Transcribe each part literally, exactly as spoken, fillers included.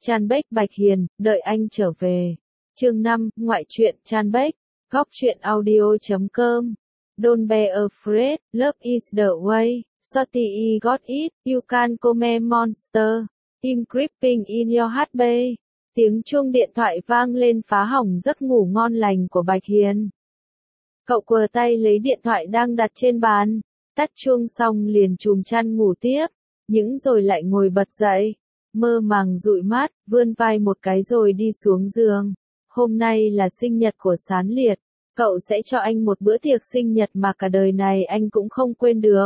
Chan Bếch Bạch Hiền, đợi anh trở về. Chương năm, ngoại truyện Chan Bếch, góc truyện audio chấm com. Don't be afraid, love is the way, Shorty got it, you can come monster, I'm creeping in your heart babe. Tiếng chuông điện thoại vang lên phá hỏng giấc ngủ ngon lành của Bạch Hiền. Cậu quờ tay lấy điện thoại đang đặt trên bàn, tắt chuông xong liền chùm chăn ngủ tiếp, những rồi lại ngồi bật dậy, mơ màng dụi mắt, vươn vai một cái rồi đi xuống giường. Hôm nay là sinh nhật của Sán Liệt, cậu sẽ cho anh một bữa tiệc sinh nhật mà cả đời này anh cũng không quên được.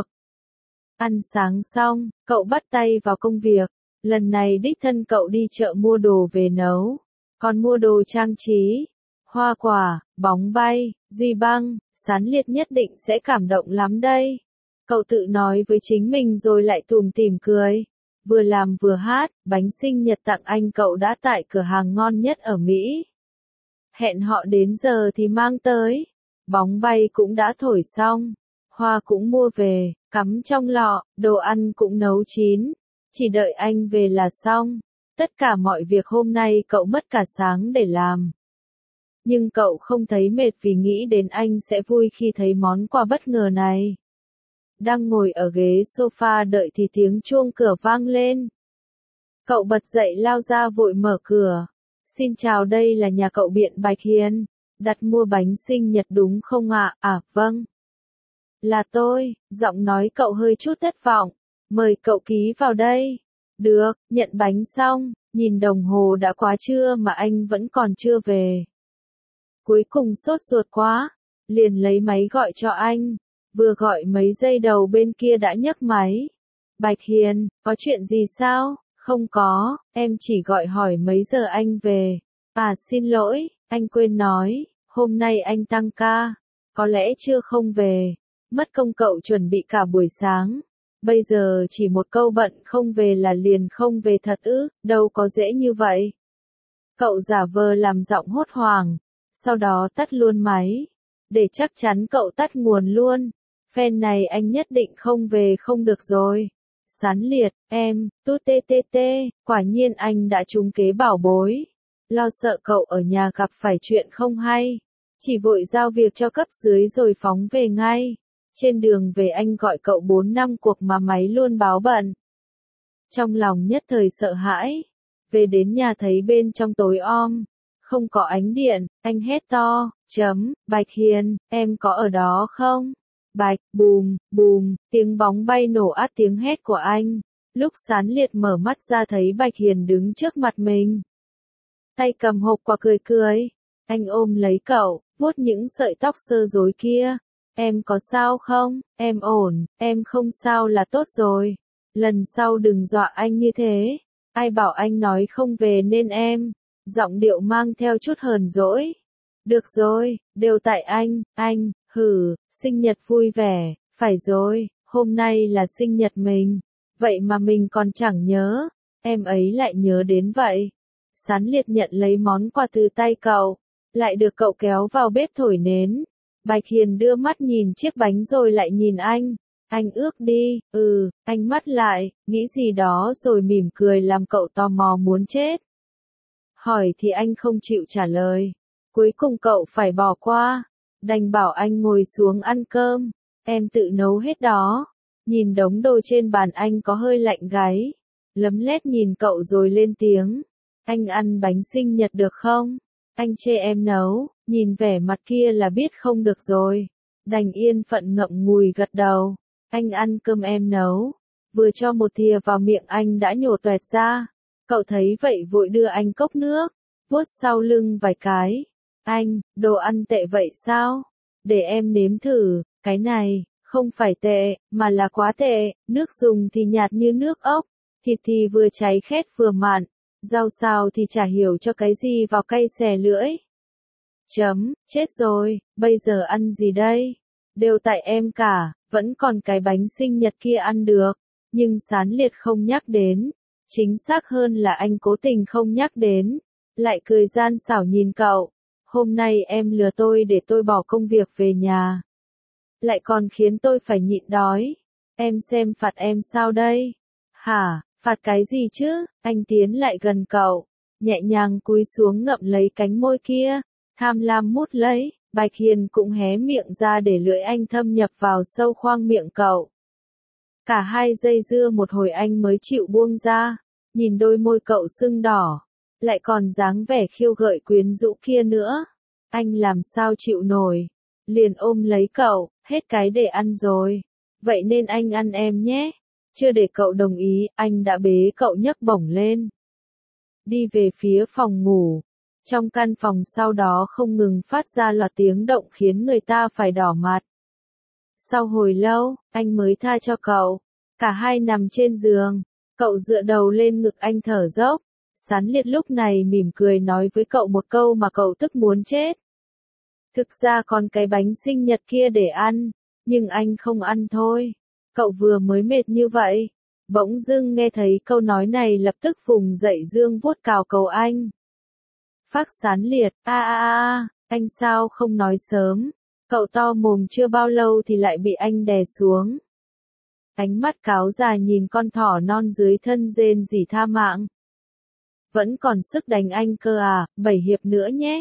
Ăn sáng xong, cậu bắt tay vào công việc, lần này đích thân cậu đi chợ mua đồ về nấu, còn mua đồ trang trí, hoa quả, bóng bay, duy băng, Sán Liệt nhất định sẽ cảm động lắm đây. Cậu tự nói với chính mình rồi lại tủm tỉm cười. Vừa làm vừa hát, bánh sinh nhật tặng anh cậu đã tại cửa hàng ngon nhất ở Mỹ. Hẹn họ đến giờ thì mang tới. Bóng bay cũng đã thổi xong. Hoa cũng mua về, cắm trong lọ, đồ ăn cũng nấu chín. Chỉ đợi anh về là xong. Tất cả mọi việc hôm nay cậu mất cả sáng để làm. Nhưng cậu không thấy mệt vì nghĩ đến anh sẽ vui khi thấy món quà bất ngờ này. Đang ngồi ở ghế sofa đợi thì tiếng chuông cửa vang lên. Cậu bật dậy lao ra vội mở cửa. Xin chào, đây là nhà cậu Biện Bạch Hiền. Đặt mua bánh sinh nhật đúng không ạ? À? À vâng. Là tôi, giọng nói cậu hơi chút thất vọng. Mời cậu ký vào đây. Được, nhận bánh xong, nhìn đồng hồ đã quá trưa mà anh vẫn còn chưa về. Cuối cùng sốt ruột quá, liền lấy máy gọi cho anh. Vừa gọi mấy giây đầu bên kia đã nhấc máy. Bạch Hiền, có chuyện gì sao? Không có, em chỉ gọi hỏi mấy giờ anh về. À xin lỗi, anh quên nói, hôm nay anh tăng ca, có lẽ chưa không về. Mất công cậu chuẩn bị cả buổi sáng. Bây giờ chỉ một câu bận không về là liền không về thật ư, đâu có dễ như vậy. Cậu giả vờ làm giọng hốt hoảng, sau đó tắt luôn máy. Để chắc chắn cậu tắt nguồn luôn. Phen này anh nhất định không về không được rồi. Sán Liệt, em, tút tê tê tê, quả nhiên anh đã trúng kế bảo bối. Lo sợ cậu ở nhà gặp phải chuyện không hay. Chỉ vội giao việc cho cấp dưới rồi phóng về ngay. Trên đường về anh gọi cậu bốn năm cuộc mà máy luôn báo bận. Trong lòng nhất thời sợ hãi. Về đến nhà thấy bên trong tối om. Không có ánh điện, anh hét to, chấm, Bạch Hiền, em có ở đó không? Bạch, bùm, bùm, tiếng bóng bay nổ át tiếng hét của anh. Lúc Sán Liệt mở mắt ra thấy Bạch Hiền đứng trước mặt mình. Tay cầm hộp quà cười cười. Anh ôm lấy cậu, vuốt những sợi tóc sơ rối kia. Em có sao không? Em ổn, em không sao là tốt rồi. Lần sau đừng dọa anh như thế. Ai bảo anh nói không về nên em. Giọng điệu mang theo chút hờn dỗi. Được rồi, đều tại anh, anh, hử, sinh nhật vui vẻ, phải rồi, hôm nay là sinh nhật mình. Vậy mà mình còn chẳng nhớ, em ấy lại nhớ đến vậy. Sán Liệt nhận lấy món quà từ tay cậu, lại được cậu kéo vào bếp thổi nến. Bạch Hiền đưa mắt nhìn chiếc bánh rồi lại nhìn anh. Anh ước đi, ừ, anh mắt lại, nghĩ gì đó rồi mỉm cười làm cậu tò mò muốn chết. Hỏi thì anh không chịu trả lời. Cuối cùng cậu phải bỏ qua. Đành bảo anh ngồi xuống ăn cơm. Em tự nấu hết đó. Nhìn đống đồ trên bàn anh có hơi lạnh gáy. Lấm lét nhìn cậu rồi lên tiếng. Anh ăn bánh sinh nhật được không? Anh chê em nấu. Nhìn vẻ mặt kia là biết không được rồi. Đành yên phận ngậm ngùi gật đầu. Anh ăn cơm em nấu. Vừa cho một thìa vào miệng anh đã nhổ toẹt ra. Cậu thấy vậy vội đưa anh cốc nước. Vuốt sau lưng vài cái. Anh, đồ ăn tệ vậy sao? Để em nếm thử, cái này, không phải tệ, mà là quá tệ, nước dùng thì nhạt như nước ốc, thịt thì vừa cháy khét vừa mặn, rau xào thì chả hiểu cho cái gì vào cay xè lưỡi. Chấm, chết rồi, bây giờ ăn gì đây? Đều tại em cả, vẫn còn cái bánh sinh nhật kia ăn được, nhưng Sán Liệt không nhắc đến, chính xác hơn là anh cố tình không nhắc đến, lại cười gian xảo nhìn cậu. Hôm nay em lừa tôi để tôi bỏ công việc về nhà. Lại còn khiến tôi phải nhịn đói. Em xem phạt em sao đây? Hả, Phạt cái gì chứ? Anh tiến lại gần cậu, nhẹ nhàng cúi xuống ngậm lấy cánh môi kia, tham lam mút lấy. Bạch Hiền cũng hé miệng ra để lưỡi anh thâm nhập vào sâu khoang miệng cậu. Cả hai dây dưa một hồi anh mới chịu buông ra, nhìn đôi môi cậu sưng đỏ, lại còn dáng vẻ khiêu gợi quyến rũ kia nữa. Anh làm sao chịu nổi, liền ôm lấy cậu, hết cái để ăn rồi. Vậy nên anh ăn em nhé. Chưa để cậu đồng ý, anh đã bế cậu nhấc bổng lên. Đi về phía phòng ngủ. Trong căn phòng sau đó không ngừng phát ra loạt tiếng động khiến người ta phải đỏ mặt. Sau hồi lâu, anh mới tha cho cậu. Cả hai nằm trên giường, cậu dựa đầu lên ngực anh thở dốc. Sán Liệt lúc này mỉm cười nói với cậu một câu mà cậu tức muốn chết. Thực ra còn cái bánh sinh nhật kia để ăn, nhưng anh không ăn thôi. Cậu vừa mới mệt như vậy. Bỗng dưng nghe thấy câu nói này lập tức vùng dậy dương vuốt cào cầu anh. Phác Sán Liệt, a a a, anh sao không nói sớm. Cậu to mồm chưa bao lâu thì lại bị anh đè xuống. Ánh mắt cáo già nhìn con thỏ non dưới thân rên rỉ tha mạng. Vẫn còn sức đánh anh cơ à, bảy hiệp nữa nhé.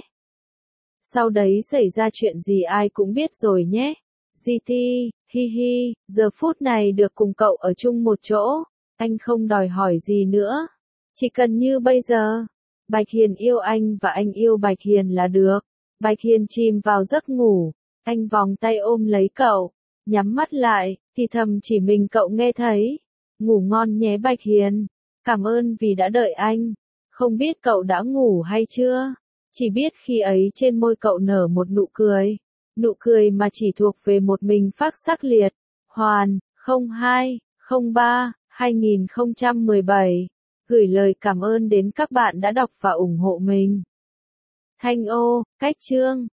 Sau đấy xảy ra chuyện gì ai cũng biết rồi nhé. giê tê, hi hi, giờ phút này được cùng cậu ở chung một chỗ, anh không đòi hỏi gì nữa. Chỉ cần như bây giờ, Bạch Hiền yêu anh và anh yêu Bạch Hiền là được. Bạch Hiền chìm vào giấc ngủ, anh vòng tay ôm lấy cậu, nhắm mắt lại, thì thầm chỉ mình cậu nghe thấy. Ngủ ngon nhé Bạch Hiền, cảm ơn vì đã đợi anh. Không biết cậu đã ngủ hay chưa? Chỉ biết khi ấy trên môi cậu nở một nụ cười. Nụ cười mà chỉ thuộc về một mình Phác Sắc Liệt. Hoàn, không hai, không ba, hai nghìn không trăm mười bảy. Gửi lời cảm ơn đến các bạn đã đọc và ủng hộ mình. Thanh ô, cách chương.